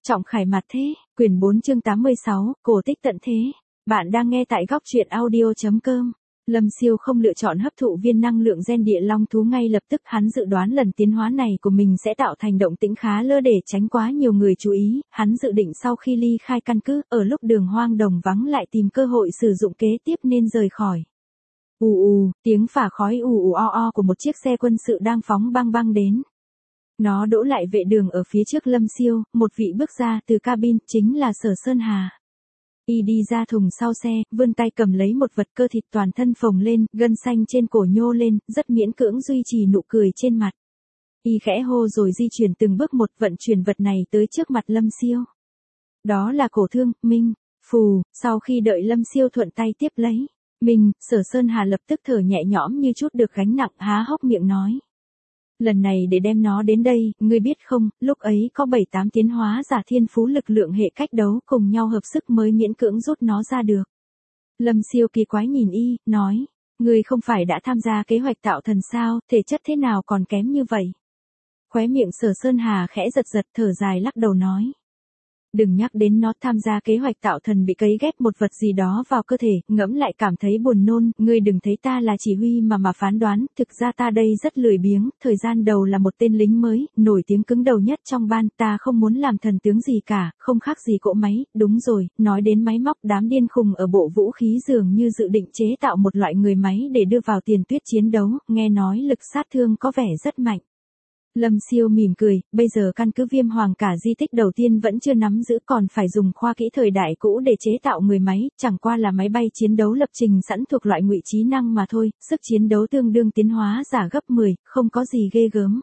Trọng khải mặt thế, quyển 4 chương 86, cổ tích tận thế. Bạn đang nghe tại góc truyện audio.com. Lâm Siêu không lựa chọn hấp thụ viên năng lượng gen địa long thú ngay lập tức, hắn dự đoán lần tiến hóa này của mình sẽ tạo thành động tĩnh khá lớn để tránh quá nhiều người chú ý, hắn dự định sau khi ly khai căn cứ, ở lúc đường hoang đồng vắng lại tìm cơ hội sử dụng kế tiếp nên rời khỏi. Tiếng phả khói o của một chiếc xe quân sự đang phóng băng băng đến. Nó đỗ lại vệ đường ở phía trước Lâm Siêu, một vị bước ra từ cabin, chính là Sở Sơn Hà. Y đi ra thùng sau xe, vươn tay cầm lấy một vật cơ thịt toàn thân phồng lên, gân xanh trên cổ nhô lên, rất miễn cưỡng duy trì nụ cười trên mặt. Y khẽ hô rồi di chuyển từng bước một, vận chuyển vật này tới trước mặt Lâm Siêu. Đó là cổ thương, Minh, phù, sau khi đợi Lâm Siêu thuận tay tiếp lấy. Minh, Sở Sơn Hà lập tức thở nhẹ nhõm như chút được gánh nặng, há hốc miệng nói. Lần này để đem nó đến đây, ngươi biết không, lúc ấy có 7-8 tiến hóa giả thiên phú lực lượng hệ cách đấu cùng nhau hợp sức mới miễn cưỡng rút nó ra được. Lâm Siêu kỳ quái nhìn y, nói, ngươi không phải đã tham gia kế hoạch tạo thần sao, thể chất thế nào còn kém như vậy? Khóe miệng Sở Sơn Hà khẽ giật giật, thở dài lắc đầu nói. Đừng nhắc đến nó, tham gia kế hoạch tạo thần bị cấy ghép một vật gì đó vào cơ thể, ngẫm lại cảm thấy buồn nôn, ngươi đừng thấy ta là chỉ huy mà phán đoán, thực ra ta đây rất lười biếng, thời gian đầu là một tên lính mới, nổi tiếng cứng đầu nhất trong ban, ta không muốn làm thần tướng gì cả, không khác gì cỗ máy, đúng rồi, nói đến máy móc, đám điên khùng ở bộ vũ khí dường như dự định chế tạo một loại người máy để đưa vào tiền tuyết chiến đấu, nghe nói lực sát thương có vẻ rất mạnh. Lâm Siêu mỉm cười, bây giờ căn cứ Viêm Hoàng cả di tích đầu tiên vẫn chưa nắm giữ, còn phải dùng khoa kỹ thời đại cũ để chế tạo người máy, chẳng qua là máy bay chiến đấu lập trình sẵn thuộc loại ngụy trí năng mà thôi, sức chiến đấu tương đương tiến hóa giả gấp 10, không có gì ghê gớm.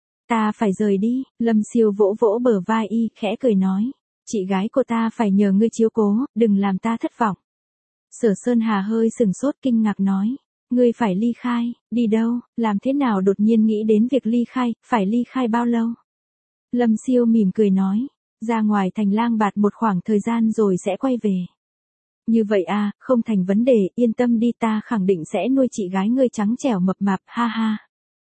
Ta phải rời đi, Lâm Siêu vỗ vỗ bờ vai y, khẽ cười nói, chị gái của ta phải nhờ ngươi chiếu cố, đừng làm ta thất vọng. Sở Sơn Hà hơi sừng sốt kinh ngạc nói. Ngươi phải ly khai, đi đâu, làm thế nào đột nhiên nghĩ đến việc ly khai, phải ly khai bao lâu? Lâm Siêu mỉm cười nói, ra ngoài thành lang bạt một khoảng thời gian rồi sẽ quay về. Như vậy à, không thành vấn đề, yên tâm đi, ta khẳng định sẽ nuôi chị gái ngươi trắng trẻo mập mạp, ha ha.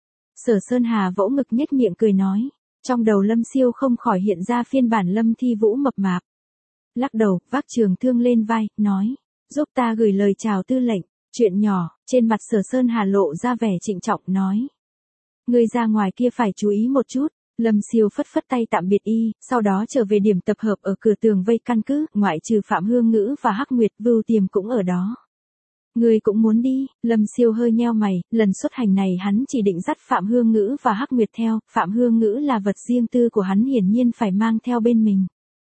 Sở Sơn Hà vỗ ngực nhếch miệng cười nói, trong đầu Lâm Siêu không khỏi hiện ra phiên bản Lâm Thi Vũ mập mạp. Lắc đầu, vác trường thương lên vai, nói, giúp ta gửi lời chào tư lệnh. Chuyện nhỏ, trên mặt Sở Sơn Hà lộ ra vẻ trịnh trọng nói. Ngươi ra ngoài kia phải chú ý một chút. Lâm Siêu phất phất tay tạm biệt y, sau đó trở về điểm tập hợp ở cửa tường vây căn cứ, ngoại trừ Phạm Hương Ngữ và Hắc Nguyệt, Vưu Tiềm cũng ở đó. Ngươi cũng muốn đi, Lâm Siêu hơi nheo mày, lần xuất hành này hắn chỉ định dắt Phạm Hương Ngữ và Hắc Nguyệt theo, Phạm Hương Ngữ là vật riêng tư của hắn hiển nhiên phải mang theo bên mình.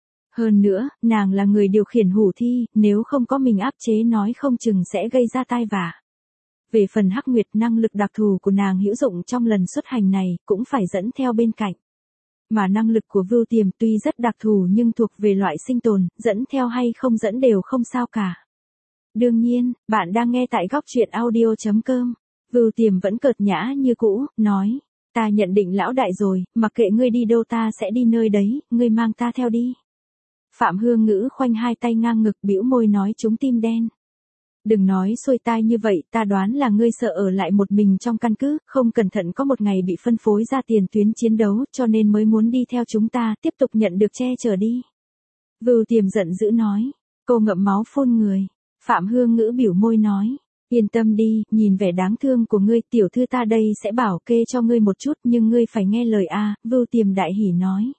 Hơn nữa, nàng là người điều khiển hủ thi, nếu không có mình áp chế nói không chừng sẽ gây ra tai vạ. Về phần Hắc Nguyệt, năng lực đặc thù của nàng hữu dụng trong lần xuất hành này, cũng phải dẫn theo bên cạnh. Mà năng lực của Vưu Tiềm tuy rất đặc thù nhưng thuộc về loại sinh tồn, dẫn theo hay không dẫn đều không sao cả. Đương nhiên, bạn đang nghe tại góc truyện audio.com. Vưu Tiềm vẫn cợt nhã như cũ, nói, ta nhận định lão đại rồi, mặc kệ ngươi đi đâu ta sẽ đi nơi đấy, ngươi mang ta theo đi. Phạm Hương Ngữ khoanh hai tay ngang ngực bĩu môi nói trúng tim đen. Đừng nói xuôi tai như vậy, ta đoán là ngươi sợ ở lại một mình trong căn cứ, không cẩn thận có một ngày bị phân phối ra tiền tuyến chiến đấu, cho nên mới muốn đi theo chúng ta, tiếp tục nhận được che chở đi. Vưu Tiềm giận dữ nói, cô ngậm máu phun người. Phạm Hương Ngữ biểu môi nói, yên tâm đi, nhìn vẻ đáng thương của ngươi, tiểu thư ta đây sẽ bảo kê cho ngươi một chút, nhưng ngươi phải nghe lời a. Vưu Tiềm đại hỉ nói.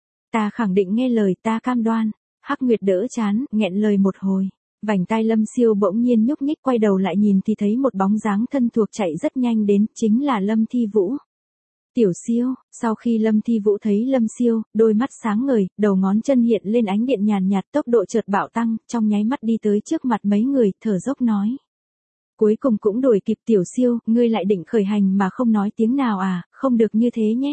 Ta khẳng định nghe lời, ta cam đoan. Hắc Nguyệt đỡ chán, nghẹn lời một hồi. Vành tai Lâm Siêu bỗng nhiên nhúc nhích, quay đầu lại nhìn thì thấy một bóng dáng thân thuộc chạy rất nhanh đến, chính là Lâm Thi Vũ. Tiểu Siêu, sau khi Lâm Thi Vũ thấy Lâm Siêu, đôi mắt sáng ngời, đầu ngón chân hiện lên ánh điện nhàn nhạt, tốc độ chợt bạo tăng, trong nháy mắt đi tới trước mặt mấy người, thở dốc nói. Cuối cùng cũng đuổi kịp Tiểu Siêu, ngươi lại định khởi hành mà không nói tiếng nào à, không được như thế nhé.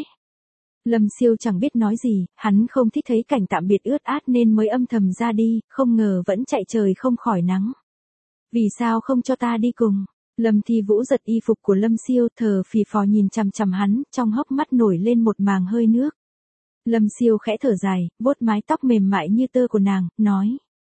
Lâm Siêu chẳng biết nói gì, hắn không thích thấy cảnh tạm biệt ướt át nên mới âm thầm ra đi, không ngờ vẫn chạy trời không khỏi nắng. Vì sao không cho ta đi cùng? Lâm Thi Vũ giật y phục của Lâm Siêu, thở phì phò nhìn chằm chằm hắn, trong hốc mắt nổi lên một màng hơi nước. Lâm Siêu khẽ thở dài, vuốt mái tóc mềm mại như tơ của nàng, nói.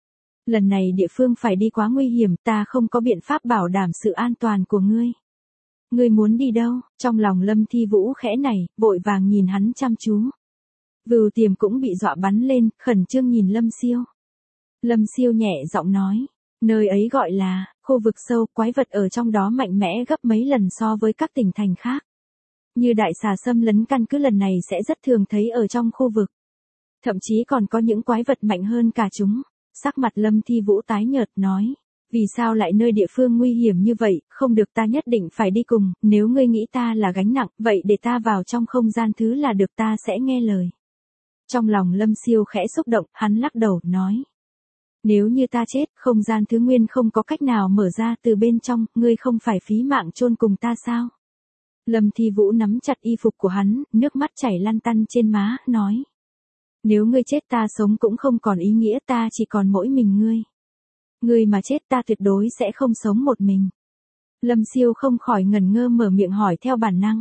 Lần này địa phương phải đi quá nguy hiểm, ta không có biện pháp bảo đảm sự an toàn của ngươi. Ngươi muốn đi đâu? Trong lòng Lâm Thi Vũ khẽ nảy, vội vàng nhìn hắn chăm chú. Vưu Tiềm cũng bị dọa bắn lên, khẩn trương nhìn Lâm Siêu. Lâm Siêu nhẹ giọng nói, nơi ấy gọi là, khu vực sâu, quái vật ở trong đó mạnh mẽ gấp mấy lần so với các tỉnh thành khác. Như đại xà xâm lấn căn cứ lần này sẽ rất thường thấy ở trong khu vực. Thậm chí còn có những quái vật mạnh hơn cả chúng. Sắc mặt Lâm Thi Vũ tái nhợt nói, vì sao lại nơi địa phương nguy hiểm như vậy, không được, ta nhất định phải đi cùng, nếu ngươi nghĩ ta là gánh nặng, vậy để ta vào trong không gian thứ là được, ta sẽ nghe lời. Trong lòng Lâm Siêu khẽ xúc động, hắn lắc đầu, nói. Nếu như ta chết, không gian thứ nguyên không có cách nào mở ra từ bên trong, ngươi không phải phí mạng chôn cùng ta sao? Lâm Thi Vũ nắm chặt y phục của hắn, nước mắt chảy lăn tăn trên má, nói. Nếu ngươi chết ta sống cũng không còn ý nghĩa, ta chỉ còn mỗi mình ngươi. Ngươi mà chết ta tuyệt đối sẽ không sống một mình. Lâm Siêu không khỏi ngẩn ngơ mở miệng hỏi theo bản năng.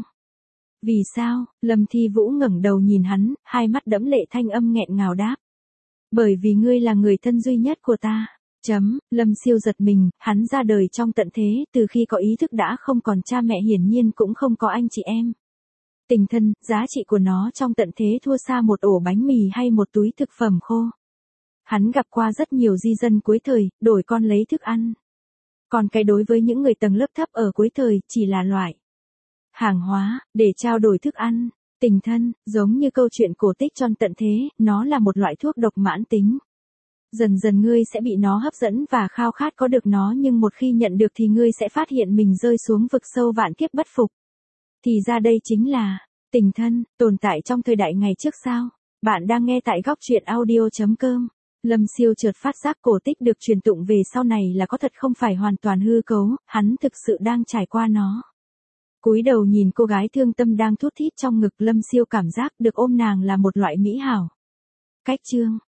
Vì sao? Lâm Thi Vũ ngẩng đầu nhìn hắn, hai mắt đẫm lệ, thanh âm nghẹn ngào đáp. Bởi vì ngươi là người thân duy nhất của ta. Lâm Siêu giật mình, hắn ra đời trong tận thế, từ khi có ý thức đã không còn cha mẹ, hiển nhiên cũng không có anh chị em. Tình thân, giá trị của nó trong tận thế thua xa một ổ bánh mì hay một túi thực phẩm khô. Hắn gặp qua rất nhiều di dân cuối thời, đổi con lấy thức ăn. Còn cái đối với những người tầng lớp thấp ở cuối thời, chỉ là loại hàng hóa, để trao đổi thức ăn. Tình thân, giống như câu chuyện cổ tích trong tận thế, nó là một loại thuốc độc mãn tính. Dần dần ngươi sẽ bị nó hấp dẫn và khao khát có được nó, nhưng một khi nhận được thì ngươi sẽ phát hiện mình rơi xuống vực sâu vạn kiếp bất phục. Thì ra đây chính là tình thân, tồn tại trong thời đại ngày trước sao? Bạn đang nghe tại góc truyện audio.com. Lâm Siêu chợt phát giác cổ tích được truyền tụng về sau này là có thật, không phải hoàn toàn hư cấu, hắn thực sự đang trải qua nó. Cúi đầu nhìn cô gái thương tâm đang thút thít trong ngực, Lâm Siêu cảm giác được ôm nàng là một loại mỹ hảo. Cách chương